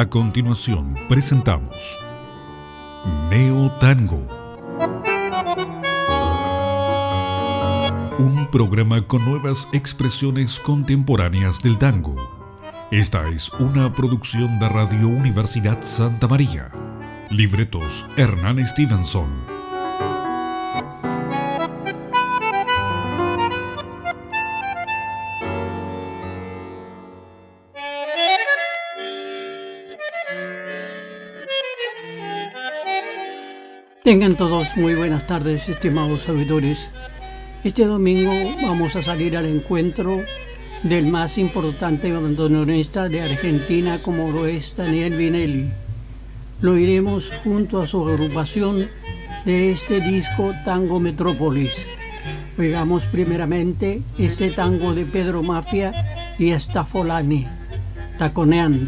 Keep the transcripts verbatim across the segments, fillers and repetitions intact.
A continuación presentamos Neo Tango, un programa con nuevas expresiones contemporáneas del tango. Esta es una producción de Radio Universidad Santa María. Libretos Hernán Stevenson. Tengan todos muy buenas tardes, estimados auditores. Este domingo vamos a salir al encuentro del más importante bandoneonista de Argentina, como lo es Daniel Vinelli. Lo iremos junto a su agrupación de este disco Tango Metrópolis. Oigamos primeramente este tango de Pedro Mafia y Stafolani, Taconeando.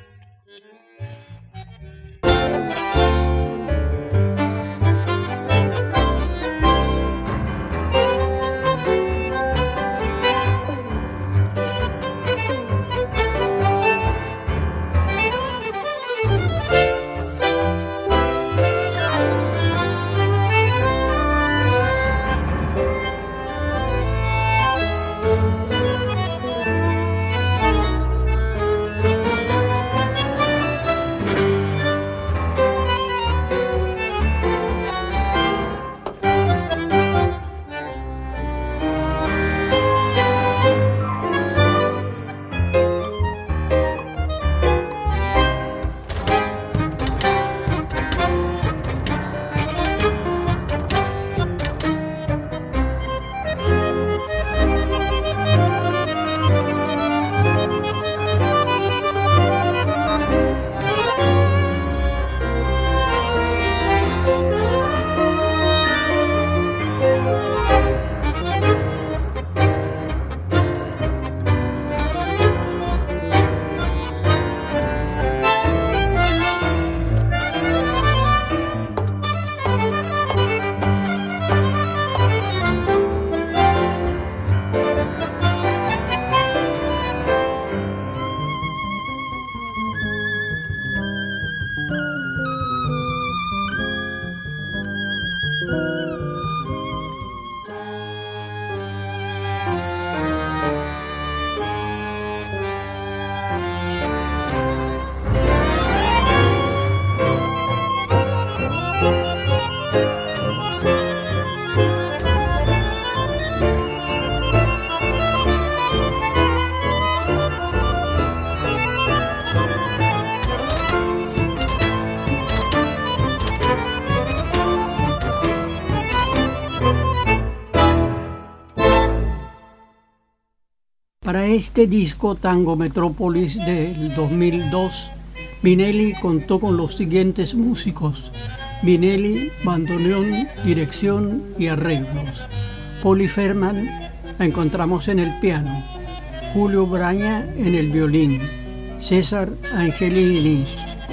Para este disco Tango Metrópolis del dos mil dos, Vinelli contó con los siguientes músicos: Vinelli, bandoneón, dirección y arreglos. Poli Ferman la encontramos en el piano, Julio Braña en el violín, César Angelini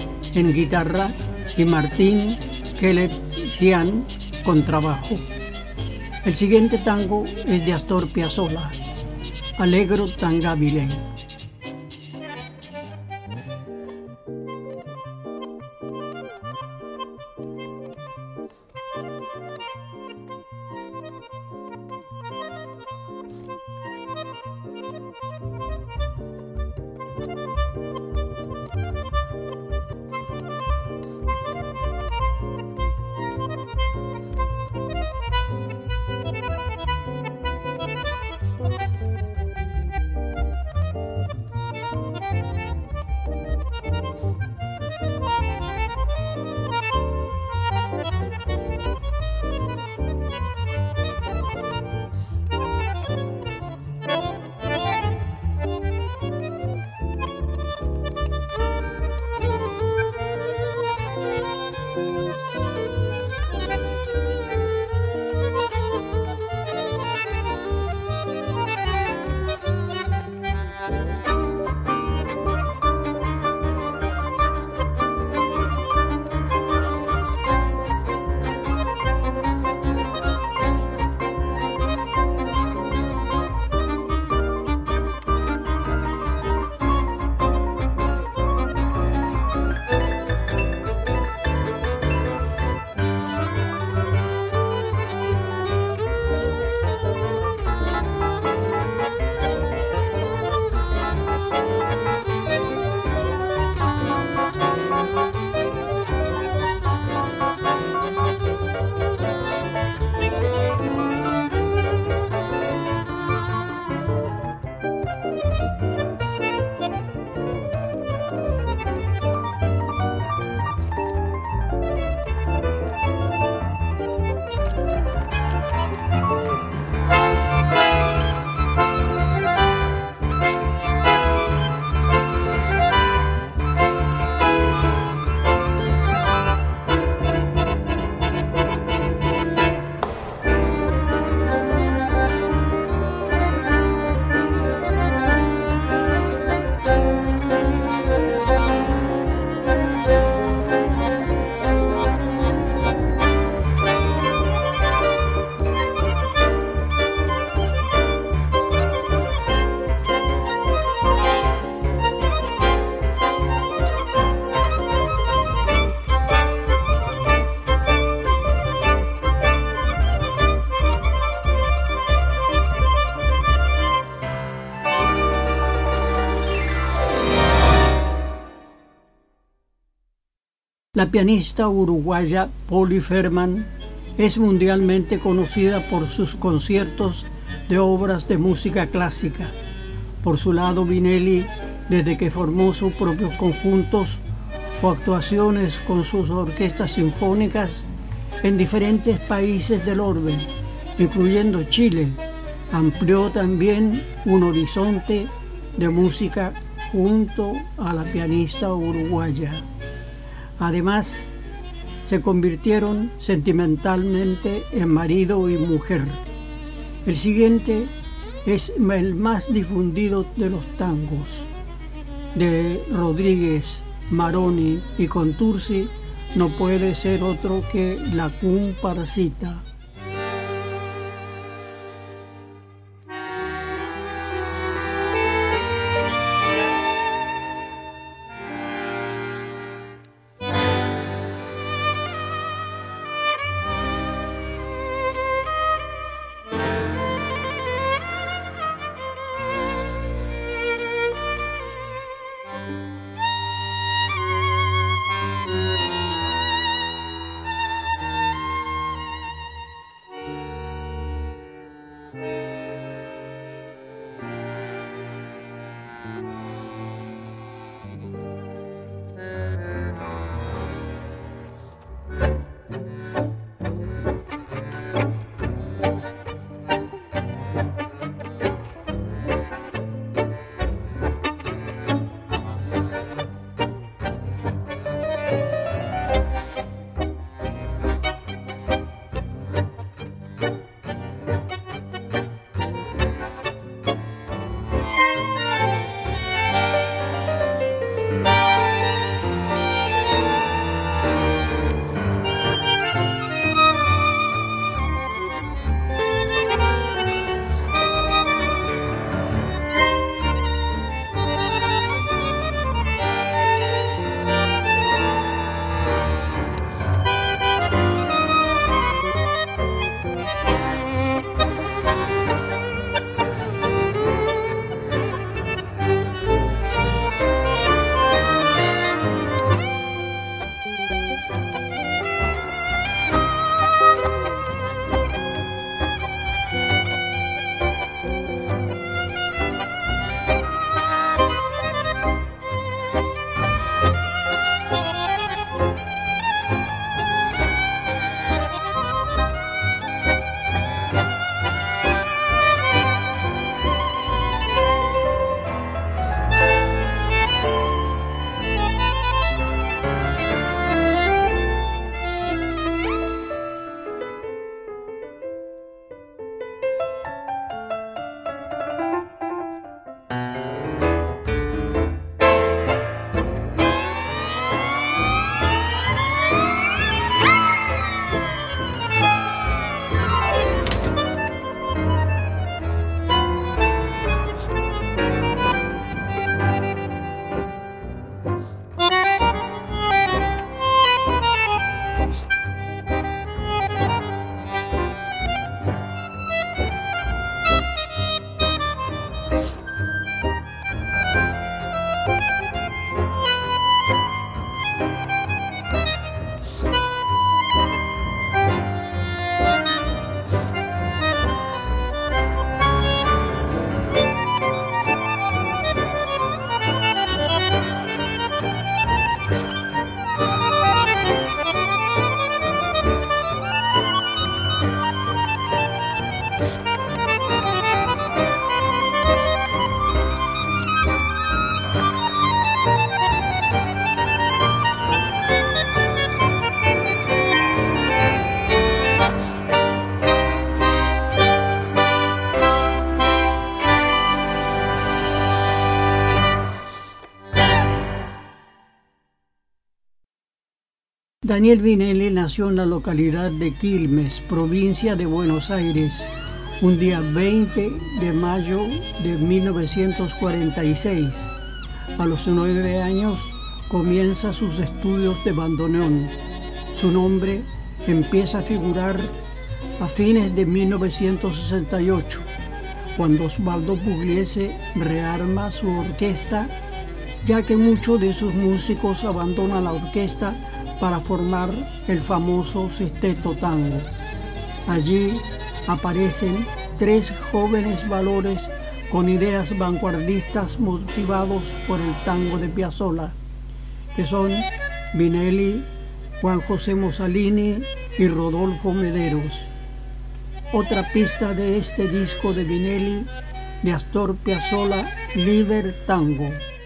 en guitarra y Martín Kelet-Gian con trabajo. El siguiente tango es de Astor Piazzolla, Allegro Tangabile. La pianista uruguaya Polly Ferman es mundialmente conocida por sus conciertos de obras de música clásica. Por su lado, Vinelli, desde que formó sus propios conjuntos o actuaciones con sus orquestas sinfónicas en diferentes países del orbe, incluyendo Chile, amplió también un horizonte de música junto a la pianista uruguaya. Además, se convirtieron sentimentalmente en marido y mujer. El siguiente es el más difundido de los tangos. De Rodríguez, Maroni y Contursi no puede ser otro que La Comparsita. Daniel Vinelli nació en la localidad de Quilmes, provincia de Buenos Aires, un día veinte de mayo de mil novecientos cuarenta y seis. A los nueve años comienza sus estudios de bandoneón. Su nombre empieza a figurar a fines de mil novecientos sesenta y ocho, cuando Osvaldo Pugliese rearma su orquesta, ya que muchos de sus músicos abandonan la orquesta para formar el famoso Sexteto Tango. Allí aparecen tres jóvenes valores con ideas vanguardistas motivados por el tango de Piazzolla, que son Vinelli, Juan José Mossalini y Rodolfo Mederos. Otra pista de este disco de Vinelli, de Astor Piazzolla, Liber Tango.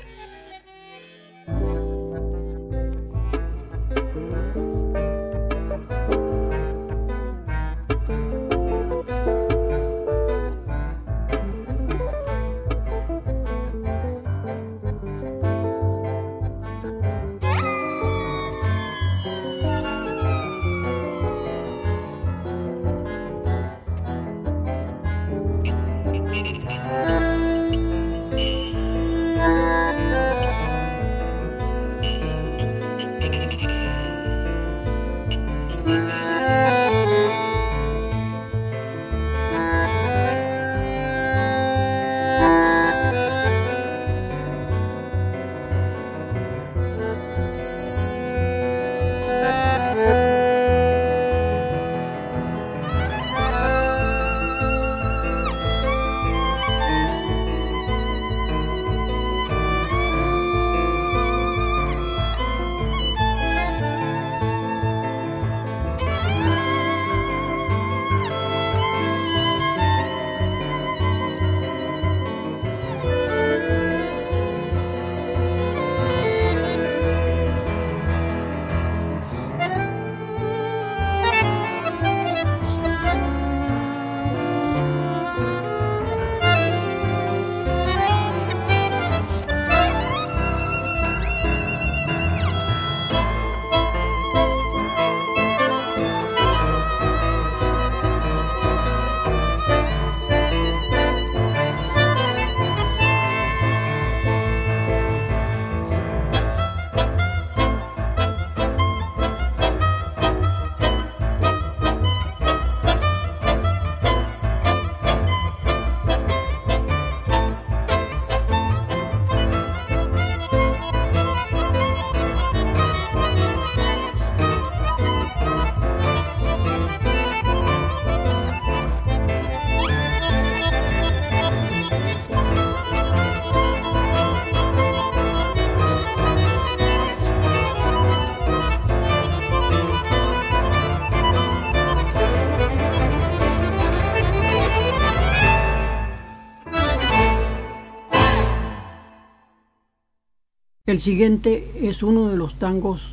El siguiente es uno de los tangos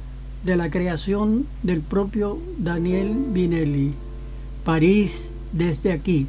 de la creación del propio Daniel Vinelli, París desde aquí.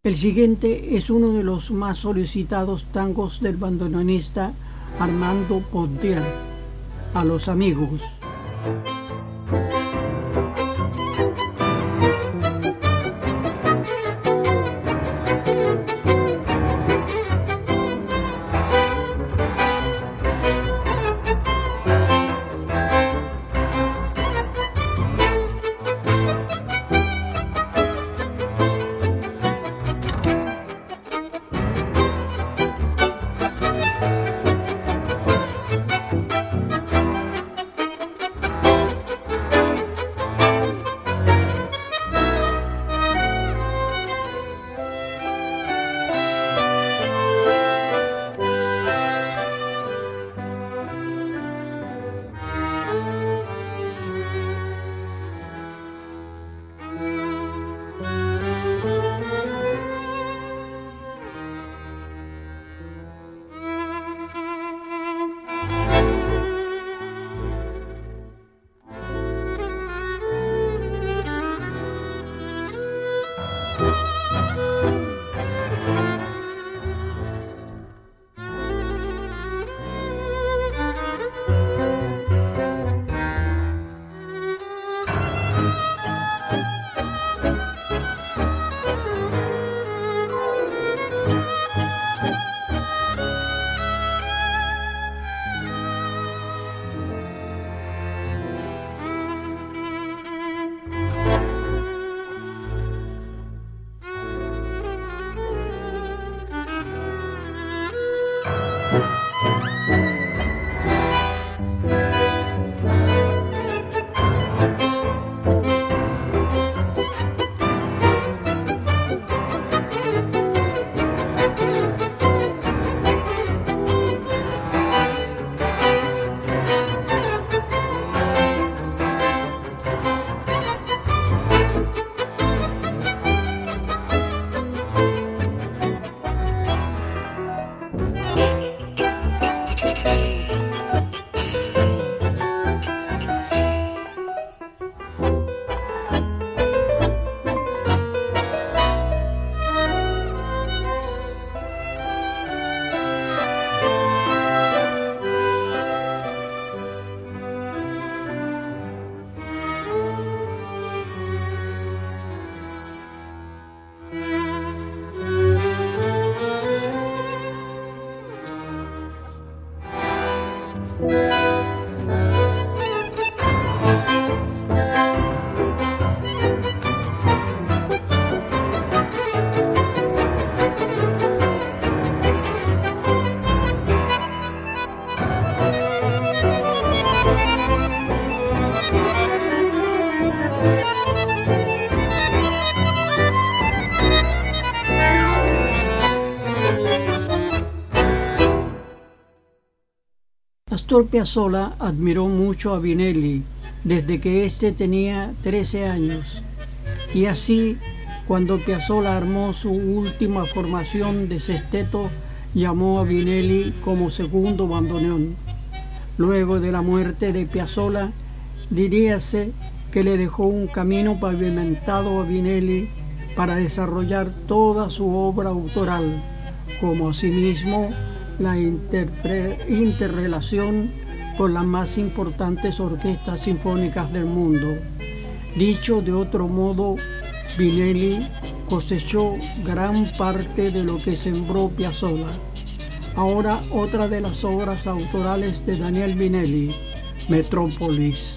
El siguiente es uno de los más solicitados tangos del bandoneonista Armando Pontier, A los amigos. Astor Piazzolla admiró mucho a Vinelli desde que éste tenía trece años, y así, cuando Piazzolla armó su última formación de sexteto, llamó a Vinelli como segundo bandoneón. Luego de la muerte de Piazzolla, diríase que le dejó un camino pavimentado a Vinelli para desarrollar toda su obra autoral, como asimismo la interrelación con las más importantes orquestas sinfónicas del mundo. Dicho de otro modo, Vinelli cosechó gran parte de lo que sembró Piazzolla. Ahora otra de las obras autorales de Daniel Vinelli, Metrópolis.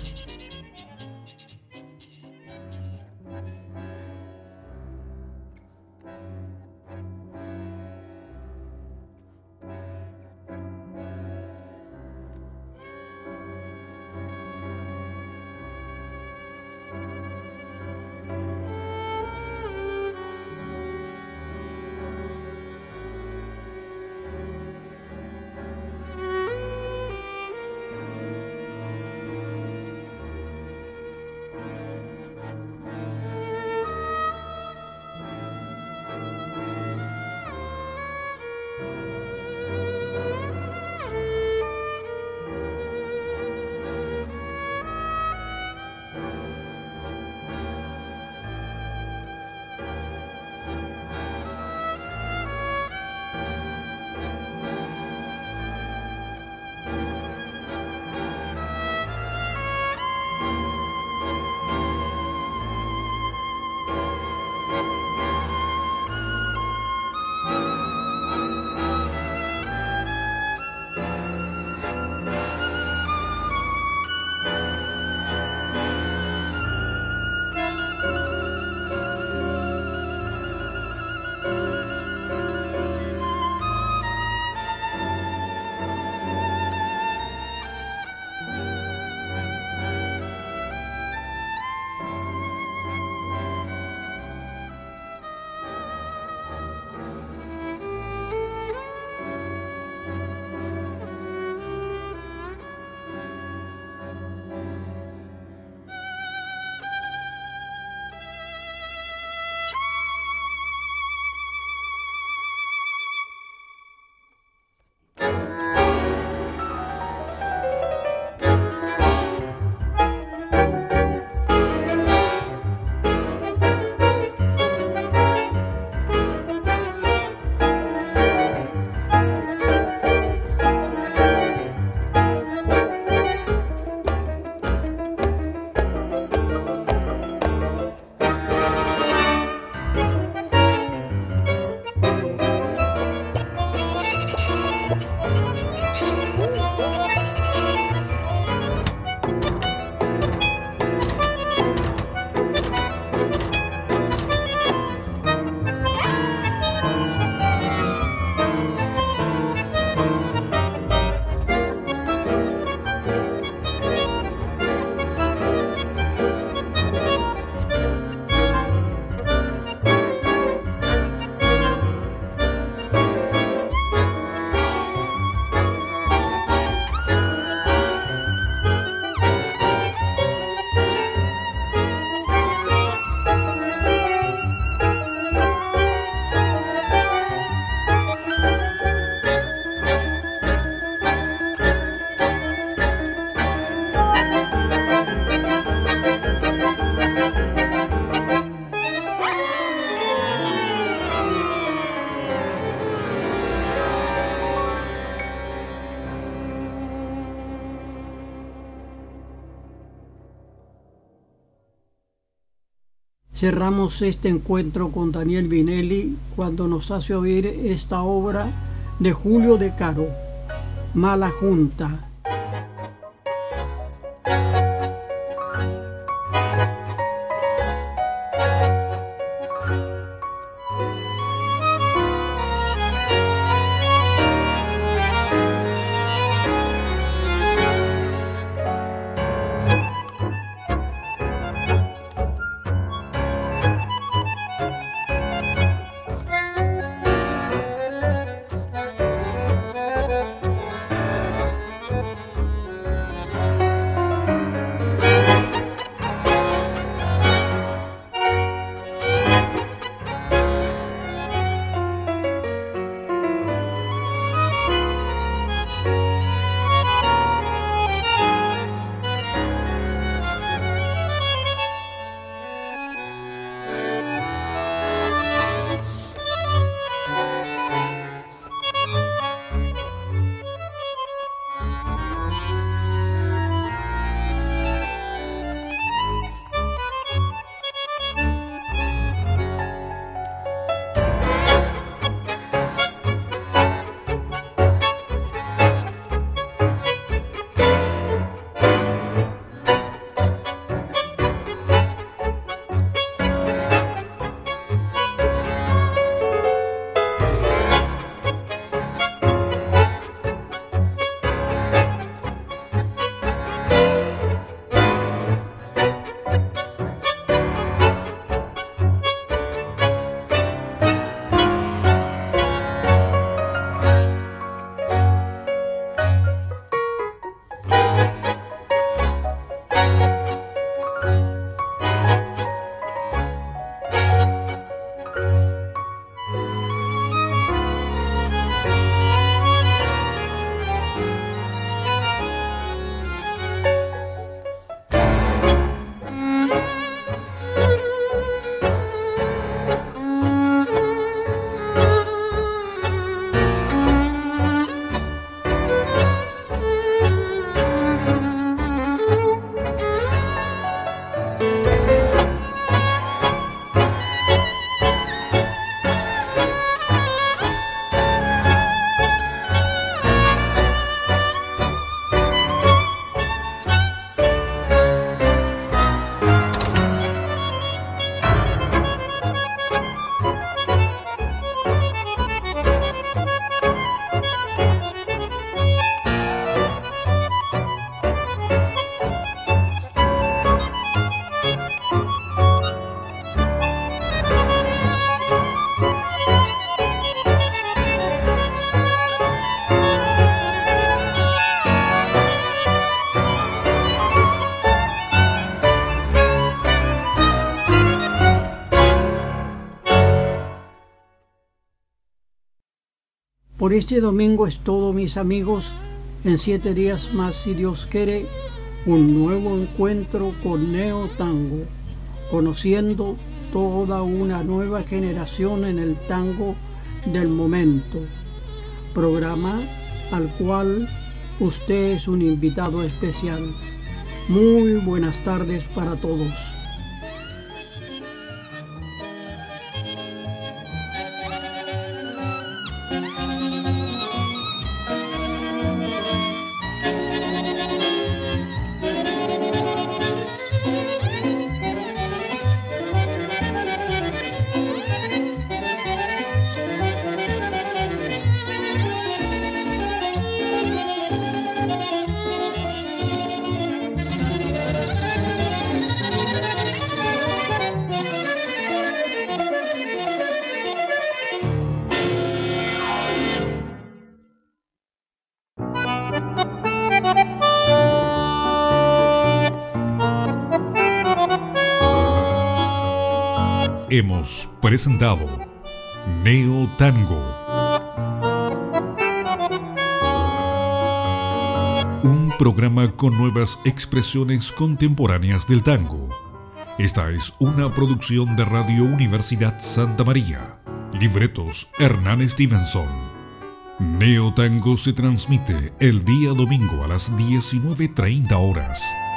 Cerramos este encuentro con Daniel Vinelli cuando nos hace oír esta obra de Julio De Caro, Mala Junta. Por este domingo es todo, mis amigos. En siete días más, si Dios quiere, un nuevo encuentro con Neo Tango, conociendo toda una nueva generación en el tango del momento. Programa al cual usted es un invitado especial. Muy buenas tardes para todos. Hemos presentado Neo Tango, un programa con nuevas expresiones contemporáneas del tango. Esta es una producción de Radio Universidad Santa María. Libretos Hernán Stevenson. Neo Tango se transmite el día domingo a las diecinueve treinta horas.